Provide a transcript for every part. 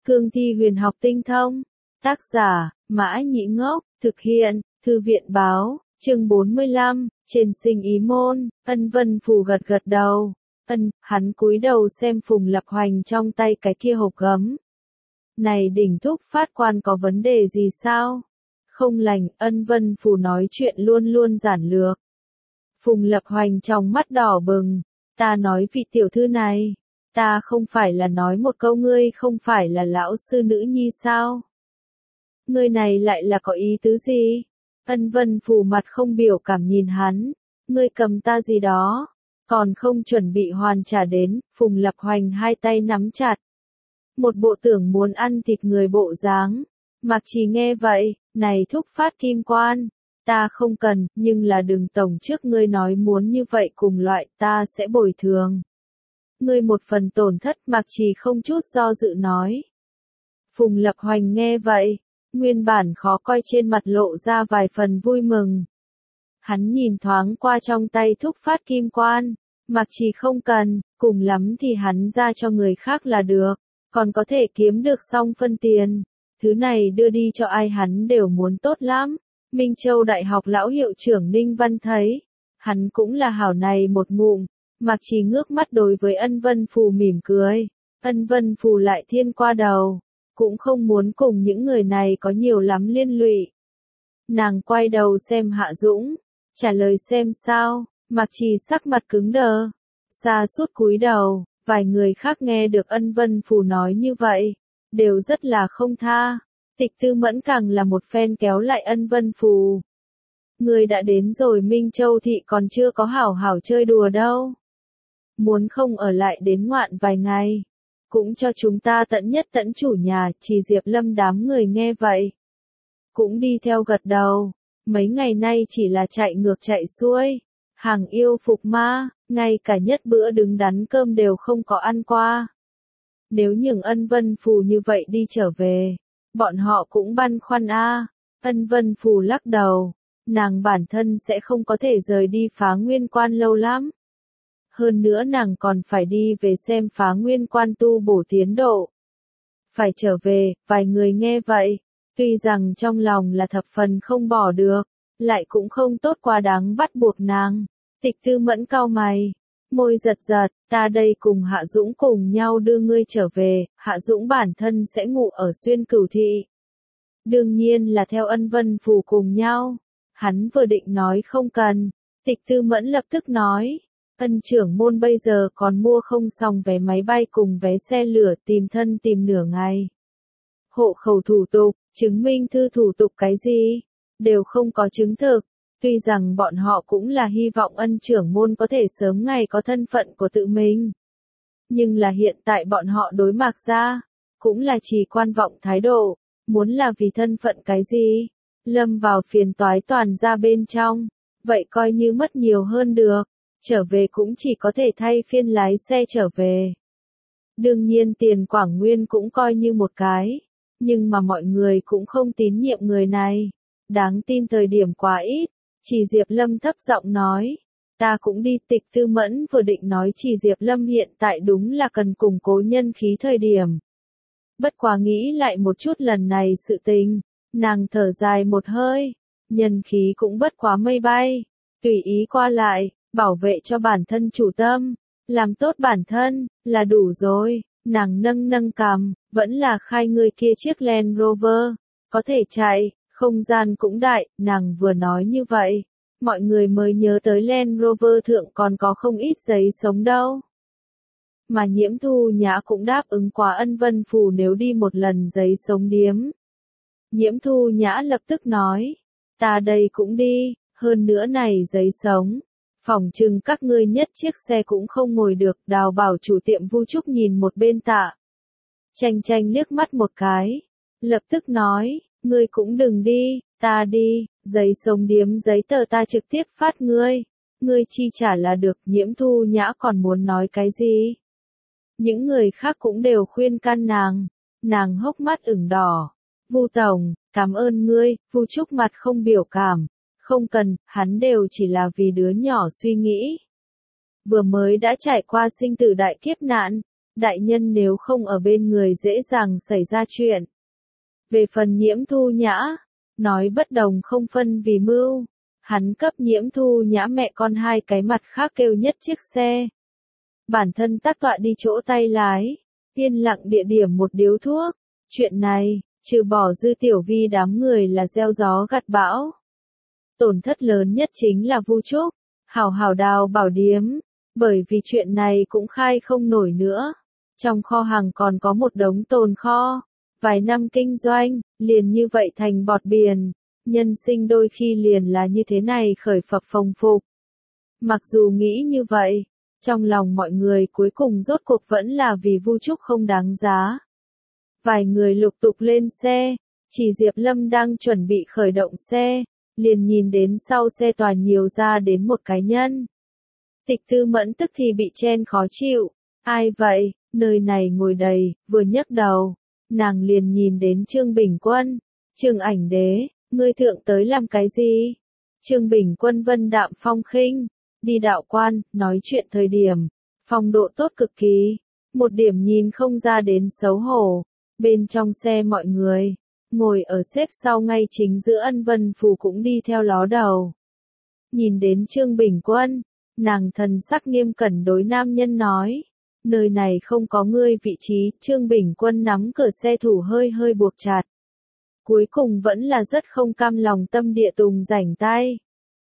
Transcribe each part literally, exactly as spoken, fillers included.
Cương thi huyền học tinh thông. Tác giả, Mã Nhĩ Ngốc, thực hiện, Thư viện Báo, chương bốn mươi lăm, trên sinh ý môn. Ân Vân Phù gật gật đầu. Ân, hắn cúi đầu xem Phùng Lập Hoành trong tay cái kia hộp gấm. Này đỉnh thúc phát quan có vấn đề gì sao? Không lành, Ân Vân Phù nói chuyện luôn luôn giản lược. Phùng Lập Hoành trong mắt đỏ bừng. Ta nói vị tiểu thư này, ta không phải là nói một câu ngươi không phải là lão sư nữ nhi sao? Ngươi này lại là có ý tứ gì? Ân Vân Phù mặt không biểu cảm nhìn hắn. Ngươi cầm ta gì đó? Còn không chuẩn bị hoàn trả đến, Phùng Lập Hoành hai tay nắm chặt. Một bộ tưởng muốn ăn thịt người bộ dáng. Mạc Trì nghe vậy, này thúc phát kim quan. Ta không cần, nhưng là đừng tổng trước ngươi nói muốn như vậy cùng loại, ta sẽ bồi thường. Ngươi một phần tổn thất, Mạc Trì không chút do dự nói. Phùng Lập Hoành nghe vậy, nguyên bản khó coi trên mặt lộ ra vài phần vui mừng. Hắn nhìn thoáng qua trong tay thúc phát kim quan, Mạc Trì không cần, cùng lắm thì hắn ra cho người khác là được, còn có thể kiếm được xong phân tiền. Thứ này đưa đi cho ai hắn đều muốn tốt lắm. Minh Châu Đại học lão hiệu trưởng Ninh Văn thấy, hắn cũng là hảo này một ngụm. Mạc Trì ngước mắt đối với Ân Vân Phù mỉm cười. Ân Vân Phù lại thiên qua đầu, cũng không muốn cùng những người này có nhiều lắm liên lụy. Nàng quay đầu xem Hạ Dũng, trả lời xem sao. Mạc Trì sắc mặt cứng đờ, xa sút cúi đầu. Vài người khác nghe được Ân Vân Phù nói như vậy, đều rất là không tha. Tịch Tư Mẫn càng là một phen kéo lại Ân Vân Phù. Người đã đến rồi, Minh Châu thị còn chưa có hảo hảo chơi đùa đâu. Muốn không ở lại đến ngoạn vài ngày, cũng cho chúng ta tận nhất tận chủ nhà. Chỉ Diệp Lâm đám người nghe vậy, cũng đi theo gật đầu. Mấy ngày nay chỉ là chạy ngược chạy xuôi, hàng yêu phục ma, ngay cả nhất bữa đứng đắn cơm đều không có ăn qua. Nếu nhường Ân Vân Phù như vậy đi trở về, bọn họ cũng băn khoăn a. À. Ân Vân Phù lắc đầu, nàng bản thân sẽ không có thể rời đi Phá Nguyên Quan lâu lắm. Hơn nữa nàng còn phải đi về xem Phá Nguyên Quan tu bổ tiến độ. Phải trở về, vài người nghe vậy, tuy rằng trong lòng là thập phần không bỏ được, lại cũng không tốt quá đáng bắt buộc nàng. Tịch Tư Mẫn cau mày, môi giật giật, ta đây cùng Hạ Dũng cùng nhau đưa ngươi trở về. Hạ Dũng bản thân sẽ ngủ ở Xuyên Cửu thị. Đương nhiên là theo Ân Vân Phù cùng nhau. Hắn vừa định nói không cần, Tịch Tư Mẫn lập tức nói, Ân trưởng môn bây giờ còn mua không xong vé máy bay cùng vé xe lửa, tìm thân tìm nửa ngày. Hộ khẩu thủ tục, chứng minh thư thủ tục cái gì, đều không có chứng thực. Tuy rằng bọn họ cũng là hy vọng Ân trưởng môn có thể sớm ngày có thân phận của tự mình. Nhưng là hiện tại bọn họ đối Mạc gia, cũng là chỉ quan vọng thái độ, muốn là vì thân phận cái gì, lâm vào phiền toái toàn ra bên trong, vậy coi như mất nhiều hơn được, trở về cũng chỉ có thể thay phiên lái xe trở về. Đương nhiên tiền Quảng Nguyên cũng coi như một cái, nhưng mà mọi người cũng không tín nhiệm người này, đáng tin thời điểm quá ít. Chỉ Diệp Lâm thấp giọng nói, ta cũng đi. Tịch Tư Mẫn vừa định nói Chỉ Diệp Lâm hiện tại đúng là cần củng cố nhân khí thời điểm. Bất quá nghĩ lại một chút lần này sự tình, nàng thở dài một hơi, nhân khí cũng bất quá mây bay, tùy ý qua lại, bảo vệ cho bản thân chủ tâm, làm tốt bản thân, là đủ rồi. Nàng nâng nâng cằm, vẫn là khai người kia chiếc Land Rover, có thể chạy. Không gian cũng đại, nàng vừa nói như vậy, mọi người mới nhớ tới Land Rover thượng còn có không ít giấy sống đâu. Mà Nhiễm Thu Nhã cũng đáp ứng quá Ân Vân Phù nếu đi một lần giấy sống điếm. Nhiễm Thu Nhã lập tức nói, ta đây cũng đi, hơn nữa này giấy sống, phỏng chừng các ngươi nhất chiếc xe cũng không ngồi được. Đào Bảo chủ tiệm Vu Trúc nhìn một bên Tạ Tranh Tranh liếc mắt một cái, lập tức nói, ngươi cũng đừng đi, ta đi, giấy sống điếm giấy tờ ta trực tiếp phát ngươi, ngươi chi trả là được. Nhiễm Thu Nhã còn muốn nói cái gì? Những người khác cũng đều khuyên can nàng, nàng hốc mắt ửng đỏ. Vu tổng, cảm ơn ngươi. Vu Trúc mặt không biểu cảm, không cần, hắn đều chỉ là vì đứa nhỏ suy nghĩ. Vừa mới đã trải qua sinh tử đại kiếp nạn, đại nhân nếu không ở bên người dễ dàng xảy ra chuyện. Về phần Nhiễm Thu Nhã, nói bất đồng không phân vì mưu, hắn cấp Nhiễm Thu Nhã mẹ con hai cái mặt khác kêu nhất chiếc xe. Bản thân tác tọa đi chỗ tay lái, yên lặng địa điểm một điếu thuốc. Chuyện này, trừ bỏ Dư Tiểu Vi đám người là gieo gió gặt bão. Tổn thất lớn nhất chính là Vu Trúc, hảo hảo đào bảo điếm, bởi vì chuyện này cũng khai không nổi nữa. Trong kho hàng còn có một đống tồn kho, vài năm kinh doanh, liền như vậy thành bọt biển. Nhân sinh đôi khi liền là như thế này khởi phập phồng phục. Mặc dù nghĩ như vậy, trong lòng mọi người cuối cùng rốt cuộc vẫn là vì Vu Trúc không đáng giá. Vài người lục tục lên xe, chỉ Diệp Lâm đang chuẩn bị khởi động xe, liền nhìn đến sau xe tòa nhiều ra đến một cái nhân. Tịch Tư Mẫn tức thì bị chen khó chịu, ai vậy, nơi này ngồi đầy, vừa nhấc đầu, nàng liền nhìn đến Trương Bình Quân, Trương Ảnh Đế, ngươi thượng tới làm cái gì? Trương Bình Quân vân đạm phong khinh, đi đạo quan, nói chuyện thời điểm, phong độ tốt cực kỳ, một điểm nhìn không ra đến xấu hổ. Bên trong xe mọi người, ngồi ở xếp sau ngay chính giữa Ân Vân Phù cũng đi theo ló đầu. Nhìn đến Trương Bình Quân, nàng thần sắc nghiêm cẩn đối nam nhân nói, nơi này không có ngươi vị trí. Trương Bình Quân nắm cửa xe thủ hơi hơi buộc chặt. Cuối cùng vẫn là rất không cam lòng tâm địa tùng rảnh tay.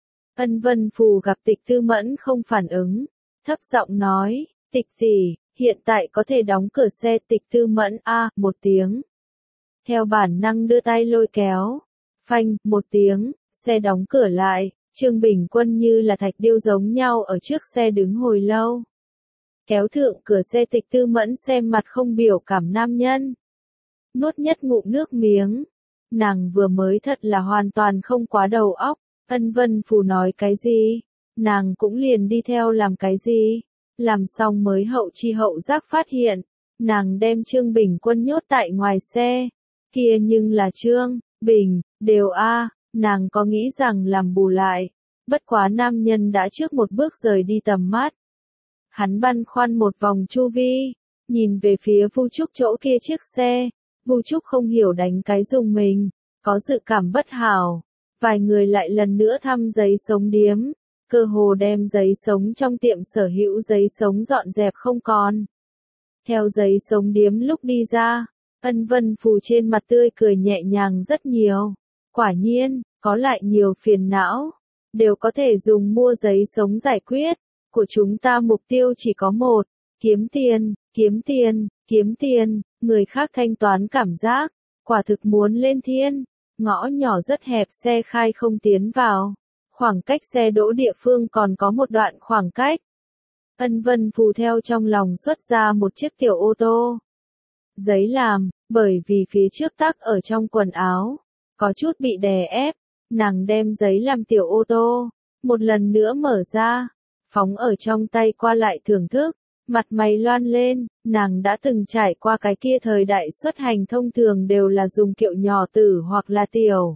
Ân Vân Phù gặp Tịch Tư Mẫn không phản ứng, thấp giọng nói, Tịch tỷ, hiện tại có thể đóng cửa xe. Tịch Tư Mẫn a một tiếng. Theo bản năng đưa tay lôi kéo, phanh một tiếng, xe đóng cửa lại. Trương Bình Quân như là thạch điêu giống nhau ở trước xe đứng hồi lâu. Kéo thượng cửa xe. Tịch Tư Mẫn xem mặt không biểu cảm nam nhân. Nuốt nhất ngụm nước miếng. Nàng vừa mới thật là hoàn toàn không quá đầu óc. Ân Vân Phù nói cái gì, nàng cũng liền đi theo làm cái gì. Làm xong mới hậu chi hậu giác phát hiện, nàng đem Trương Bình Quân nhốt tại ngoài xe. Kia nhưng là Trương Bình, đều a, nàng có nghĩ rằng làm bù lại. Bất quá nam nhân đã trước một bước rời đi tầm mắt. Hắn băn khoăn một vòng chu vi, nhìn về phía Vu Trúc chỗ kia chiếc xe. Vu Trúc không hiểu đánh cái dùng mình, có dự cảm bất hảo. Vài người lại lần nữa thăm giấy sống điếm, cơ hồ đem giấy sống trong tiệm sở hữu giấy sống dọn dẹp không còn. Theo giấy sống điếm lúc đi ra, Ân Vân Phù trên mặt tươi cười nhẹ nhàng rất nhiều. Quả nhiên, có lại nhiều phiền não, đều có thể dùng mua giấy sống giải quyết. Của chúng ta mục tiêu chỉ có một, kiếm tiền, kiếm tiền, kiếm tiền. Người khác thanh toán cảm giác, quả thực muốn lên thiên. Ngõ nhỏ rất hẹp, xe khai không tiến vào. Khoảng cách xe đỗ địa phương còn có một đoạn khoảng cách. Ân Vân Phù theo trong lòng xuất ra một chiếc tiểu ô tô. Giấy làm, bởi vì phía trước tắc ở trong quần áo, có chút bị đè ép. Nàng đem giấy làm tiểu ô tô, một lần nữa mở ra, phóng ở trong tay qua lại thưởng thức. Mặt mày loan lên, nàng đã từng trải qua cái kia thời đại xuất hành thông thường đều là dùng kiệu nhỏ tử hoặc là tiểu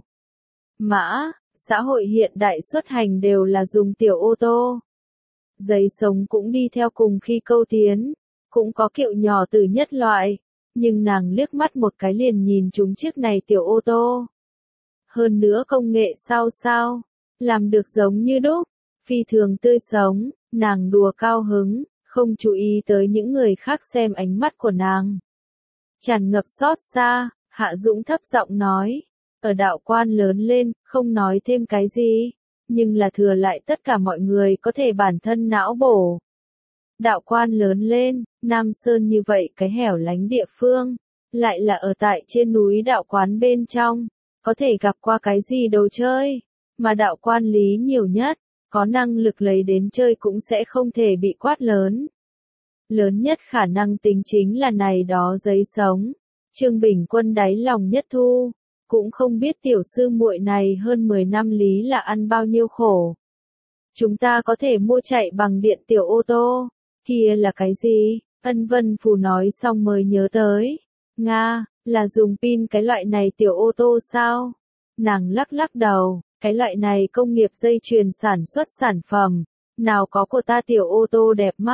mã, xã hội hiện đại xuất hành đều là dùng tiểu ô tô. Giấy sống cũng đi theo cùng khi câu tiến, cũng có kiệu nhỏ tử nhất loại, nhưng nàng liếc mắt một cái liền nhìn chúng chiếc này tiểu ô tô. Hơn nữa công nghệ sao sao, làm được giống như đúc, phi thường tươi sống, nàng đùa cao hứng. Không chú ý tới những người khác xem ánh mắt của nàng. Tràn ngập xót xa, Hạ Dũng thấp giọng nói, ở đạo quan lớn lên, không nói thêm cái gì, nhưng là thừa lại tất cả mọi người có thể bản thân não bổ. Đạo quan lớn lên, Nam Sơn như vậy cái hẻo lánh địa phương, lại là ở tại trên núi đạo quán bên trong, có thể gặp qua cái gì đồ chơi, mà đạo quan lý nhiều nhất. Có năng lực lấy đến chơi cũng sẽ không thể bị quát lớn. Lớn nhất khả năng tính chính là này đó giấy sống. Trương Bình Quân đáy lòng nhất thu, cũng không biết tiểu sư muội này hơn mười năm lý là ăn bao nhiêu khổ. Chúng ta có thể mua chạy bằng điện tiểu ô tô, kia là cái gì? Ân Vân Phù nói xong mới nhớ tới. Nga, là dùng pin cái loại này tiểu ô tô sao? Nàng lắc lắc đầu. Cái loại này công nghiệp dây chuyền sản xuất sản phẩm, nào có của ta tiểu ô tô đẹp mắt,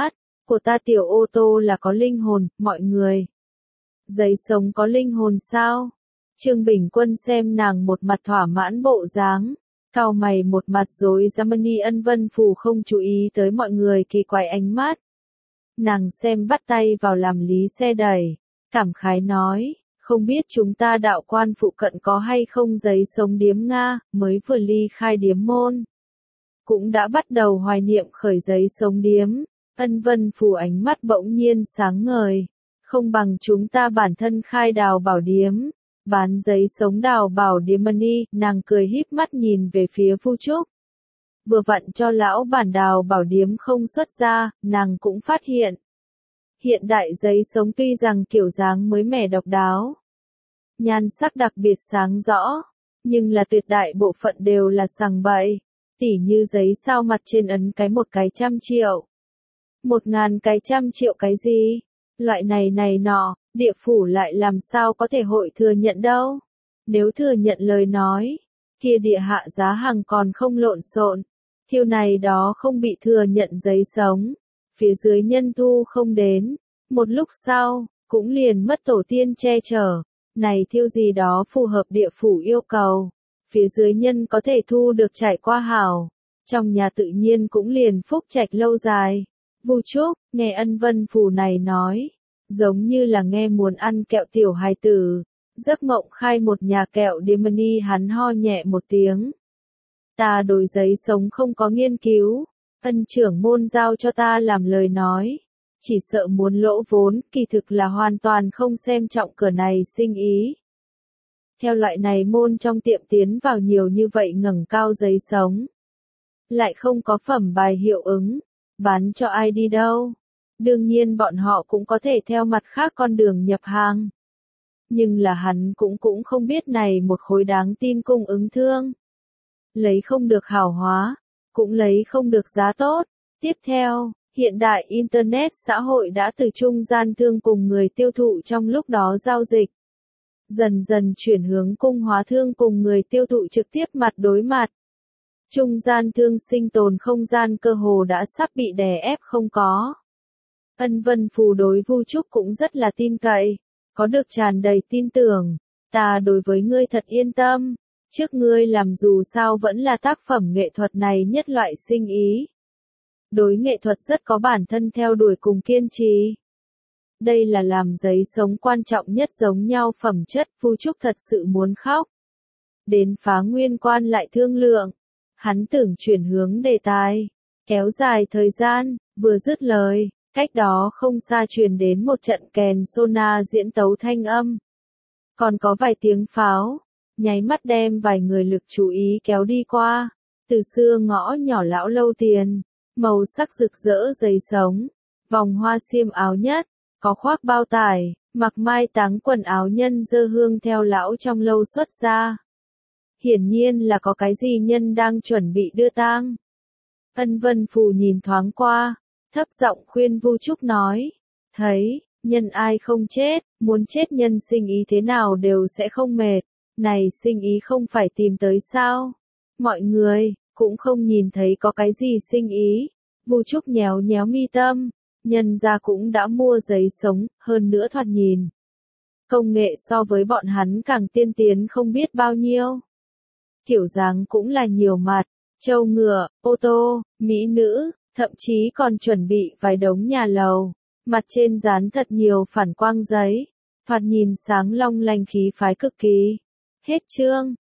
của ta tiểu ô tô là có linh hồn, mọi người. Giấy sống có linh hồn sao? Trương Bình Quân xem nàng một mặt thỏa mãn bộ dáng, cau mày một mặt rồi Germany Ân Vân Phù không chú ý tới mọi người kỳ quái ánh mắt. Nàng xem bắt tay vào làm lý xe đẩy, cảm khái nói, không biết chúng ta đạo quan phụ cận có hay không giấy sống điếm Nga, mới vừa ly khai điếm môn. Cũng đã bắt đầu hoài niệm khởi giấy sống điếm, Ân Vân Phù ánh mắt bỗng nhiên sáng ngời, không bằng chúng ta bản thân khai đào bảo điếm, bán giấy sống đào bảo điếm money, nàng cười híp mắt nhìn về phía Vu Trúc. Vừa vặn cho lão bản đào bảo điếm không xuất ra, nàng cũng phát hiện. Hiện đại giấy sống tuy rằng kiểu dáng mới mẻ độc đáo, nhan sắc đặc biệt sáng rõ, nhưng là tuyệt đại bộ phận đều là sằng bậy, tỉ như giấy sao mặt trên ấn cái một cái trăm triệu. Một ngàn cái trăm triệu cái gì? Loại này này nọ, địa phủ lại làm sao có thể hội thừa nhận đâu? Nếu thừa nhận lời nói, kia địa hạ giá hàng còn không lộn xộn, thiêu này đó không bị thừa nhận giấy sống, phía dưới nhân thu không đến, một lúc sau, cũng liền mất tổ tiên che chở, này thiêu gì đó phù hợp địa phủ yêu cầu, phía dưới nhân có thể thu được trải qua hảo, trong nhà tự nhiên cũng liền phúc trạch lâu dài. Vu Trúc, nghe Ân Vân Phù này nói, giống như là nghe muốn ăn kẹo tiểu hài tử, giấc mộng khai một nhà kẹo Demony hắn ho nhẹ một tiếng. Ta đối giấy sống không có nghiên cứu, Ân trưởng môn giao cho ta làm lời nói, chỉ sợ muốn lỗ vốn, kỳ thực là hoàn toàn không xem trọng cửa này sinh ý. Theo loại này môn trong tiệm tiến vào nhiều như vậy ngẩng cao giấy sống, lại không có phẩm bài hiệu ứng, bán cho ai đi đâu. Đương nhiên bọn họ cũng có thể theo mặt khác con đường nhập hàng. Nhưng là hắn cũng cũng không biết này một khối đáng tin cung ứng thương. Lấy không được hảo hóa, cũng lấy không được giá tốt. Tiếp theo, hiện đại Internet xã hội đã từ trung gian thương cùng người tiêu thụ trong lúc đó giao dịch. Dần dần chuyển hướng cung hóa thương cùng người tiêu thụ trực tiếp mặt đối mặt. Trung gian thương sinh tồn không gian cơ hồ đã sắp bị đè ép không có. Ân Vân Phù đối Vu Trúc cũng rất là tin cậy, có được tràn đầy tin tưởng, ta đối với ngươi thật yên tâm, trước ngươi làm dù sao vẫn là tác phẩm nghệ thuật này nhất loại sinh ý. Đối nghệ thuật rất có bản thân theo đuổi cùng kiên trì. Đây là làm giấy sống quan trọng nhất giống nhau phẩm chất, Vu Trúc thật sự muốn khóc. Đến Phá Nguyên Quan lại thương lượng, hắn tưởng chuyển hướng đề tài, kéo dài thời gian, vừa dứt lời. Cách đó không xa truyền đến một trận kèn sona diễn tấu thanh âm. Còn có vài tiếng pháo, nháy mắt đem vài người lực chú ý kéo đi qua. Từ xưa ngõ nhỏ lão lâu tiền, màu sắc rực rỡ giấy sống, vòng hoa xiêm áo nhất, có khoác bao tải, mặc mai táng quần áo nhân dơ hương theo lão trong lâu xuất ra. Hiển nhiên là có cái gì nhân đang chuẩn bị đưa tang. Ân Vân Phù nhìn thoáng qua. Thấp giọng khuyên Vu Trúc nói, thấy, nhân ai không chết, muốn chết nhân sinh ý thế nào đều sẽ không mệt, này sinh ý không phải tìm tới sao, mọi người, cũng không nhìn thấy có cái gì sinh ý, Vu Trúc nhéo nhéo mi tâm, nhân ra cũng đã mua giấy sống, hơn nữa thoạt nhìn. Công nghệ so với bọn hắn càng tiên tiến không biết bao nhiêu. Kiểu dáng cũng là nhiều mặt, trâu ngựa, ô tô, mỹ nữ. Thậm chí còn chuẩn bị vài đống nhà lầu, mặt trên dán thật nhiều phản quang giấy, thoạt nhìn sáng long lanh khí phái cực kỳ. Hết chương.